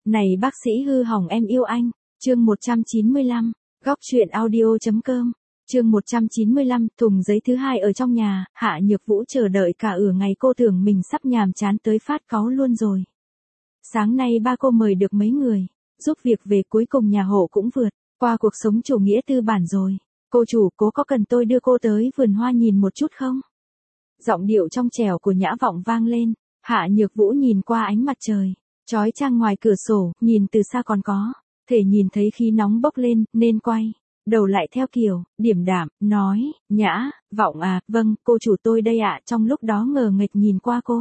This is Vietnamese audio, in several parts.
Này bác sĩ hư hỏng em yêu anh. Chương 195. Góc truyện audio.com. Chương 195. Thùng giấy thứ hai ở trong nhà. Hạ Nhược Vũ chờ đợi cả ngày, cô tưởng mình sắp nhàm chán tới phát cáu luôn rồi. Sáng nay ba cô mời được mấy người giúp việc về, cuối cùng nhà hộ cũng vượt qua cuộc sống chủ nghĩa tư bản rồi. Cô chủ, cố có cần tôi đưa cô tới vườn hoa nhìn một chút không? Giọng điệu trong trẻo của Nhã Vọng vang lên. Hạ Nhược Vũ nhìn qua ánh mặt trời chói chang ngoài cửa sổ, nhìn từ xa còn có thể nhìn thấy khí nóng bốc lên, nên quay đầu lại theo kiểu điềm đạm, nói: Nhã Vọng à, vâng, cô chủ tôi đây ạ. Trong lúc đó ngờ nghệch nhìn qua cô,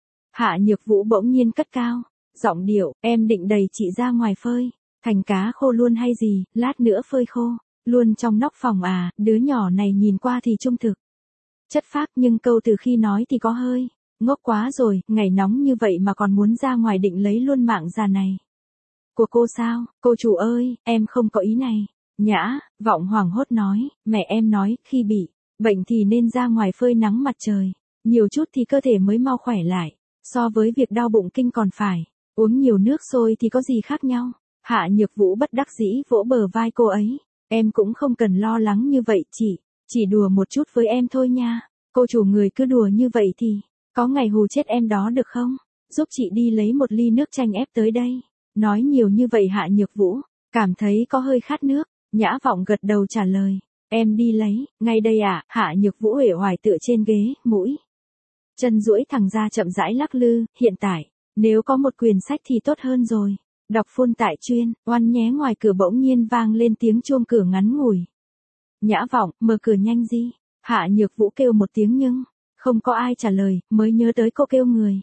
Hạ Nhược Vũ bỗng nhiên cất cao giọng điệu: em định đẩy chị ra ngoài phơi thành cá khô luôn hay gì, lát nữa phơi khô luôn trong nóc phòng à? Đứa nhỏ này nhìn qua thì trung thực chất phác, nhưng câu từ khi nói thì có hơi ngốc quá rồi. Ngày nóng như vậy mà còn muốn ra ngoài, định lấy luôn mạng già này của cô sao? Cô chủ ơi, em không có ý này. Nhã Vọng hoảng hốt nói: mẹ em nói, khi bị bệnh thì nên ra ngoài phơi nắng mặt trời nhiều chút thì cơ thể mới mau khỏe lại, so với việc đau bụng kinh còn phải uống nhiều nước sôi thì có gì khác nhau. Hạ Nhược Vũ bất đắc dĩ vỗ bờ vai cô ấy: em cũng không cần lo lắng như vậy, chỉ đùa một chút với em thôi nha. Cô chủ, người cứ đùa như vậy thì có ngày hù chết em đó được không? Giúp chị đi lấy một ly nước chanh ép tới đây. Nói nhiều như vậy Hạ Nhược Vũ cảm thấy có hơi khát nước. Nhã Vọng gật đầu trả lời: em đi lấy ngay đây ạ. Hạ Nhược Vũ uể oải tựa trên ghế, mũi chân duỗi thẳng ra chậm rãi lắc lư. Hiện tại, nếu có một quyển sách thì tốt hơn rồi. Đọc phun tại chuyên, oan nhé. Ngoài cửa bỗng nhiên vang lên tiếng chuông cửa ngắn ngủi. Nhã Vọng, mở cửa nhanh đi. Hạ Nhược Vũ kêu một tiếng nhưng không có ai trả lời, mới nhớ tới cô kêu người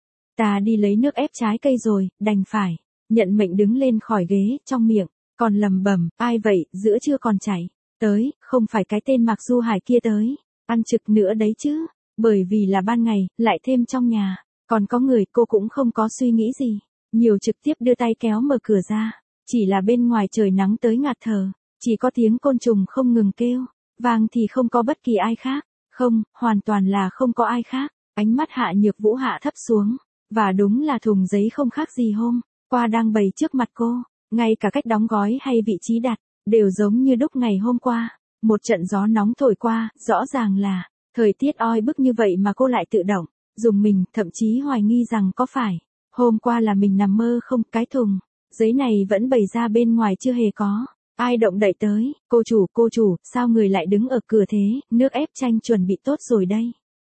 ta đi lấy nước ép trái cây rồi, đành phải nhận mệnh đứng lên khỏi ghế, trong miệng còn lầm bầm: ai vậy, giữa trưa còn chạy tới, không phải cái tên Mạc Du Hải kia tới ăn trực nữa đấy chứ? Bởi vì là ban ngày, lại thêm trong nhà còn có người, cô cũng không có suy nghĩ gì nhiều, trực tiếp đưa tay kéo mở cửa ra. Chỉ là bên ngoài trời nắng tới ngạt thở, chỉ có tiếng côn trùng không ngừng kêu vang, thì không có bất kỳ ai khác. Không, hoàn toàn là không có ai khác. Ánh mắt Hạ Nhược Vũ hạ thấp xuống, và đúng là thùng giấy không khác gì hôm qua đang bày trước mặt cô. Ngay cả cách đóng gói hay vị trí đặt đều giống như đúc ngày hôm qua. Một trận gió nóng thổi qua, rõ ràng là thời tiết oi bức như vậy mà cô lại tự động dùng mình, thậm chí hoài nghi rằng có phải hôm qua là mình nằm mơ không. Cái thùng giấy này vẫn bày ra bên ngoài, chưa hề có ai động đậy tới. Cô chủ, sao người lại đứng ở cửa thế? Nước ép chanh chuẩn bị tốt rồi đây.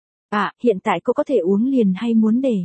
Hiện tại cô có thể uống liền hay muốn để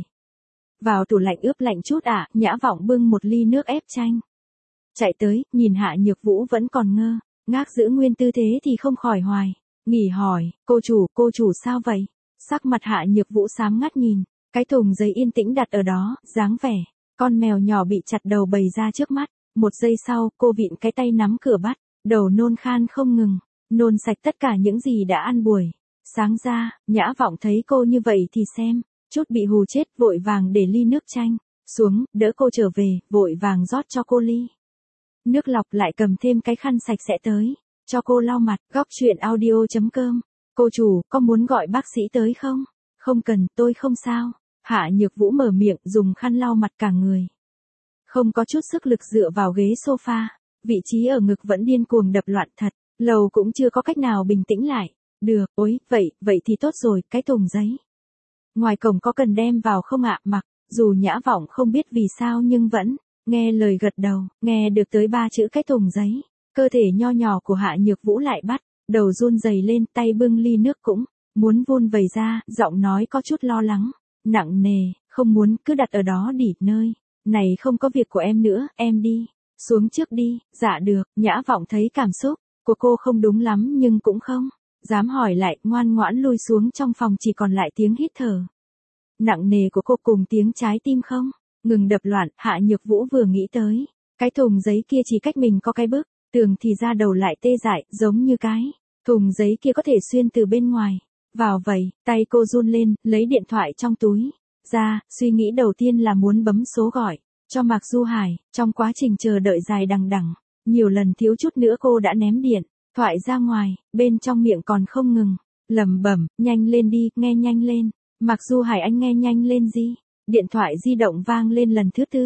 vào tủ lạnh ướp lạnh chút ạ? Nhã Vọng bưng một ly nước ép chanh chạy tới, nhìn Hạ Nhược Vũ vẫn còn ngơ ngác giữ nguyên tư thế thì không khỏi hoài nghỉ hỏi: cô chủ sao vậy? Sắc mặt Hạ Nhược Vũ xám ngắt nhìn cái thùng giấy yên tĩnh đặt ở đó, dáng vẻ con mèo nhỏ bị chặt đầu bày ra trước mắt. Một giây sau, cô vịn cái tay nắm cửa bắt đầu nôn khan không ngừng, nôn sạch tất cả những gì đã ăn buổi sáng ra. Nhã Vọng thấy cô như vậy thì xem chút bị hù chết, vội vàng để ly nước chanh xuống, đỡ cô trở về, vội vàng rót cho cô ly nước lọc, lại cầm thêm cái khăn sạch sẽ tới cho cô lau mặt. Góc truyện audio.com. Cô chủ, có muốn gọi bác sĩ tới không? Không cần, tôi không sao. Hạ Nhược Vũ mở miệng, dùng khăn lau mặt cả người không có chút sức lực dựa vào ghế sofa. Vị trí ở ngực vẫn điên cuồng đập loạn thật lâu, cũng chưa có cách nào bình tĩnh lại được. Ôi, vậy thì tốt rồi. Cái thùng giấy ngoài cổng có cần đem vào không ạ? Mặc dù Nhã Vọng không biết vì sao nhưng vẫn nghe lời gật đầu. Nghe được tới 3 chữ cái thùng giấy, cơ thể nho nhỏ của Hạ Nhược Vũ lại bắt đầu run rẩy lên, tay bưng ly nước cũng muốn vun vẩy ra, giọng nói có chút lo lắng nặng nề: không muốn, cứ đặt ở đó nghỉ nơi này, không có việc của em nữa, em đi xuống trước đi. Dạ được. Nhã Vọng thấy cảm xúc của cô không đúng lắm nhưng cũng không dám hỏi lại, ngoan ngoãn lui xuống. Trong phòng chỉ còn lại tiếng hít thở nặng nề của cô cùng tiếng trái tim không ngừng đập loạn. Hạ Nhược Vũ vừa nghĩ tới cái thùng giấy kia chỉ cách mình có cái bức tường thì da đầu lại tê dại, giống như cái thùng giấy kia có thể xuyên từ bên ngoài vào vậy. Tay cô run lên, lấy điện thoại trong túi ra, suy nghĩ đầu tiên là muốn bấm số gọi cho Mạc Du Hải. Trong quá trình chờ đợi dài đằng đẵng, nhiều lần thiếu chút nữa cô đã ném điện thoại ra ngoài, bên trong miệng còn không ngừng lẩm bẩm: nhanh lên đi, nghe nhanh lên. Mạc Du Hải, anh nghe nhanh lên gì? Điện thoại di động vang lên lần thứ tư.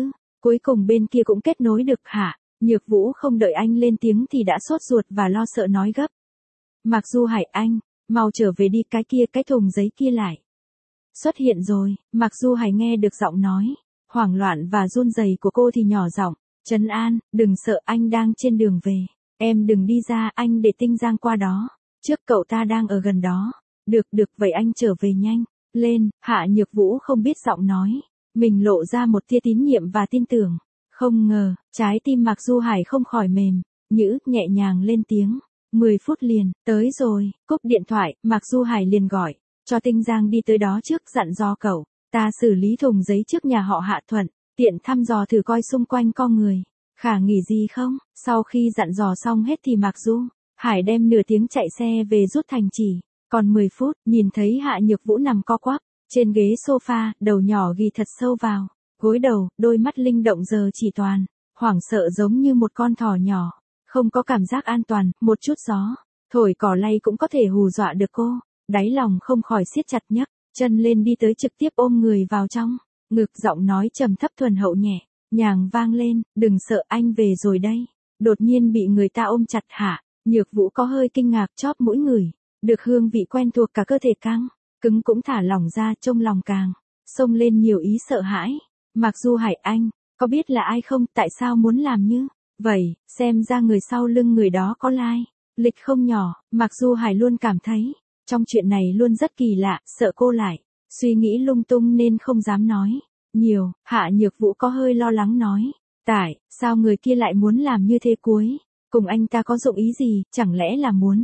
Cuối cùng bên kia cũng kết nối được Hạ Nhược Vũ không đợi anh lên tiếng thì đã sốt ruột và lo sợ nói gấp. Mạc Du Hải anh, mau trở về đi, cái thùng giấy kia lại xuất hiện rồi. Mạc Du Hải nghe được giọng nói hoảng loạn và run rẩy của cô thì nhỏ giọng, trấn an, đừng sợ, anh đang trên đường về. Em đừng đi ra, anh để Tinh Giang qua đó. Trước cậu ta đang ở gần đó. Được, vậy anh trở về nhanh lên. Hạ Nhược Vũ không biết giọng nói mình lộ ra một tia tín nhiệm và tin tưởng. Không ngờ, trái tim Mạc Du Hải không khỏi mềm nhữ, nhẹ nhàng lên tiếng. 10 phút liền, tới rồi. Cúp điện thoại, Mạc Du Hải liền gọi cho Tinh Giang đi tới đó trước, dặn dò cậu ta xử lý thùng giấy trước nhà họ Hạ Thuận, tiện thăm dò thử coi xung quanh có người khả nghỉ gì không. Sau khi dặn dò xong hết thì Mạc Du Hải đem nửa tiếng chạy xe về rút thành chỉ còn 10 phút, nhìn thấy Hạ Nhược Vũ nằm co quắp trên ghế sofa, đầu nhỏ ghi thật sâu vào gối đầu, đôi mắt linh động giờ chỉ toàn hoảng sợ giống như một con thỏ nhỏ, không có cảm giác an toàn. Một chút gió thổi cỏ lay cũng có thể hù dọa được cô. Đáy lòng không khỏi siết chặt, nhấc chân lên đi tới, trực tiếp ôm người vào trong ngực, giọng nói trầm thấp thuần hậu nhẹ nhàng vang lên, đừng sợ, anh về rồi đây. Đột nhiên bị người ta ôm chặt, Hạ Nhược Vũ có hơi kinh ngạc, chóp mũi ngửi được hương vị quen thuộc, cả cơ thể căng cứng cũng thả lỏng ra, trong lòng càng xông lên nhiều ý sợ hãi. Mạc Du Hải anh, có biết là ai không, tại sao muốn làm như vậy? Xem ra người sau lưng người đó có lai lịch không nhỏ. Mạc Du Hải luôn cảm thấy trong chuyện này luôn rất kỳ lạ, sợ cô lại suy nghĩ lung tung nên không dám nói nhiều. Hạ Nhược Vũ có hơi lo lắng nói, tại sao người kia lại muốn làm như thế, cuối cùng anh ta có dụng ý gì, chẳng lẽ là muốn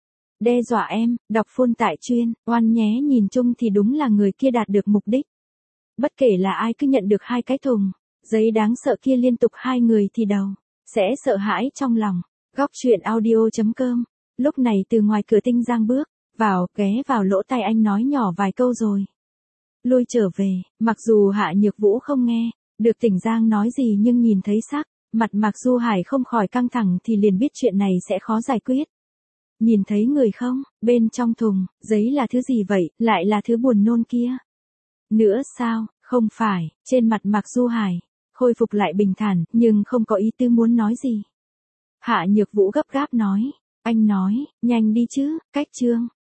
đe dọa em? Đọc full tại chuyên oan nhé. Nhìn chung thì đúng là người kia đạt được mục đích. Bất kể là ai cứ nhận được hai cái thùng giấy đáng sợ kia liên tục, hai người thì đầu sẽ sợ hãi trong lòng. Góc truyện audio.com. Lúc này từ ngoài cửa Tinh Giang bước vào, ghé vào lỗ tai anh nói nhỏ vài câu rồi lui trở về. Mặc dù Hạ Nhược Vũ không nghe được Tinh Giang nói gì, nhưng nhìn thấy sắc mặt Mạc Du Hải không khỏi căng thẳng thì liền biết chuyện này sẽ khó giải quyết. Nhìn thấy người không? Bên trong thùng giấy là thứ gì vậy? Lại là thứ buồn nôn kia nữa sao? Không phải. Trên mặt Mạc Du Hải khôi phục lại bình thản, nhưng không có ý tư muốn nói gì. Hạ Nhược Vũ gấp gáp nói, anh nói nhanh đi chứ. Cách chương